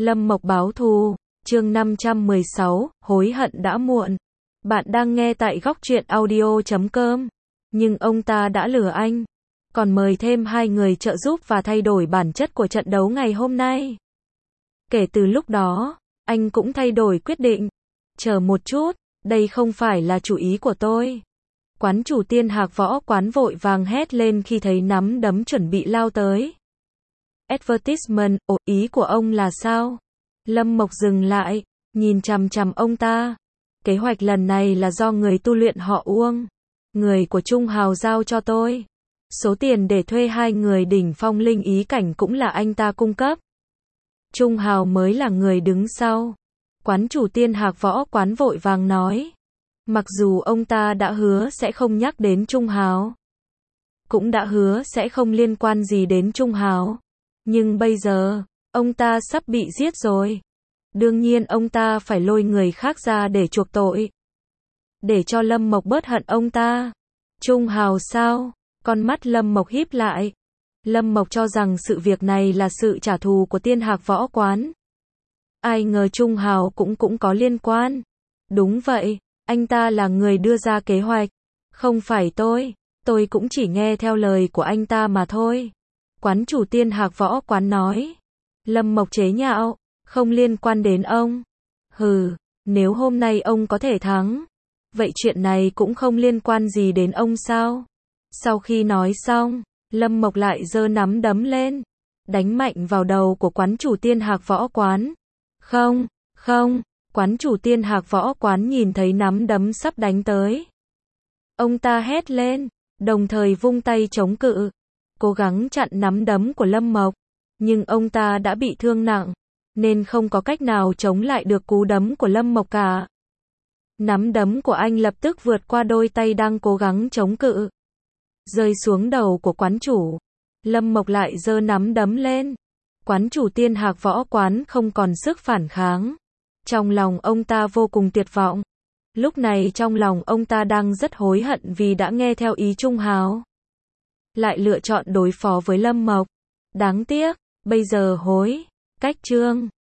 Lâm Mộc báo thù, chương 516, hối hận đã muộn. Bạn đang nghe tại góc truyện audio.com. Nhưng ông ta đã lừa anh. Còn mời thêm hai người trợ giúp và thay đổi bản chất của trận đấu ngày hôm nay. Kể từ lúc đó, anh cũng thay đổi quyết định. Chờ một chút, đây không phải là chủ ý của tôi. Quán chủ Tiên Hạc Võ Quán vội vàng hét lên khi thấy nắm đấm chuẩn bị lao tới. Advertisement, ý của ông là sao? Lâm Mộc dừng lại, nhìn chằm chằm ông ta. Kế hoạch lần này là do người tu luyện họ Uông, người của Trung Hào giao cho tôi. Số tiền để thuê hai người đỉnh phong linh ý cảnh cũng là anh ta cung cấp. Trung Hào mới là người đứng sau. Quán chủ Tiên Hạc Võ Quán vội vàng nói. Mặc dù ông ta đã hứa sẽ không nhắc đến Trung Hào, cũng đã hứa sẽ không liên quan gì đến Trung Hào, nhưng bây giờ, ông ta sắp bị giết rồi. Đương nhiên ông ta phải lôi người khác ra để chuộc tội. Để cho Lâm Mộc bớt hận ông ta. Trung Hào sao? Con mắt Lâm Mộc híp lại. Lâm Mộc cho rằng sự việc này là sự trả thù của Tiên Hạc Võ Quán. Ai ngờ Trung Hào cũng có liên quan. Đúng vậy, anh ta là người đưa ra kế hoạch. Không phải tôi cũng chỉ nghe theo lời của anh ta mà thôi. Quán chủ Tiên Hạc Võ Quán nói. Lâm Mộc chế nhạo, không liên quan đến ông. Hừ, nếu hôm nay ông có thể thắng, vậy chuyện này cũng không liên quan gì đến ông sao? Sau khi nói xong, Lâm Mộc lại giơ nắm đấm lên, đánh mạnh vào đầu của quán chủ Tiên Hạc Võ Quán. Không, quán chủ Tiên Hạc Võ Quán nhìn thấy nắm đấm sắp đánh tới. Ông ta hét lên, đồng thời vung tay chống cự, cố gắng chặn nắm đấm của Lâm Mộc. Nhưng ông ta đã bị thương nặng, nên không có cách nào chống lại được cú đấm của Lâm Mộc cả. Nắm đấm của anh lập tức vượt qua đôi tay đang cố gắng chống cự, rơi xuống đầu của quán chủ. Lâm Mộc lại giơ nắm đấm lên. Quán chủ Tiên Hạc Võ Quán không còn sức phản kháng. Trong lòng ông ta vô cùng tuyệt vọng. Lúc này trong lòng ông ta đang rất hối hận vì đã nghe theo ý Trung Hào, lại lựa chọn đối phó với Lâm Mộc. Đáng tiếc, bây giờ hối cách chương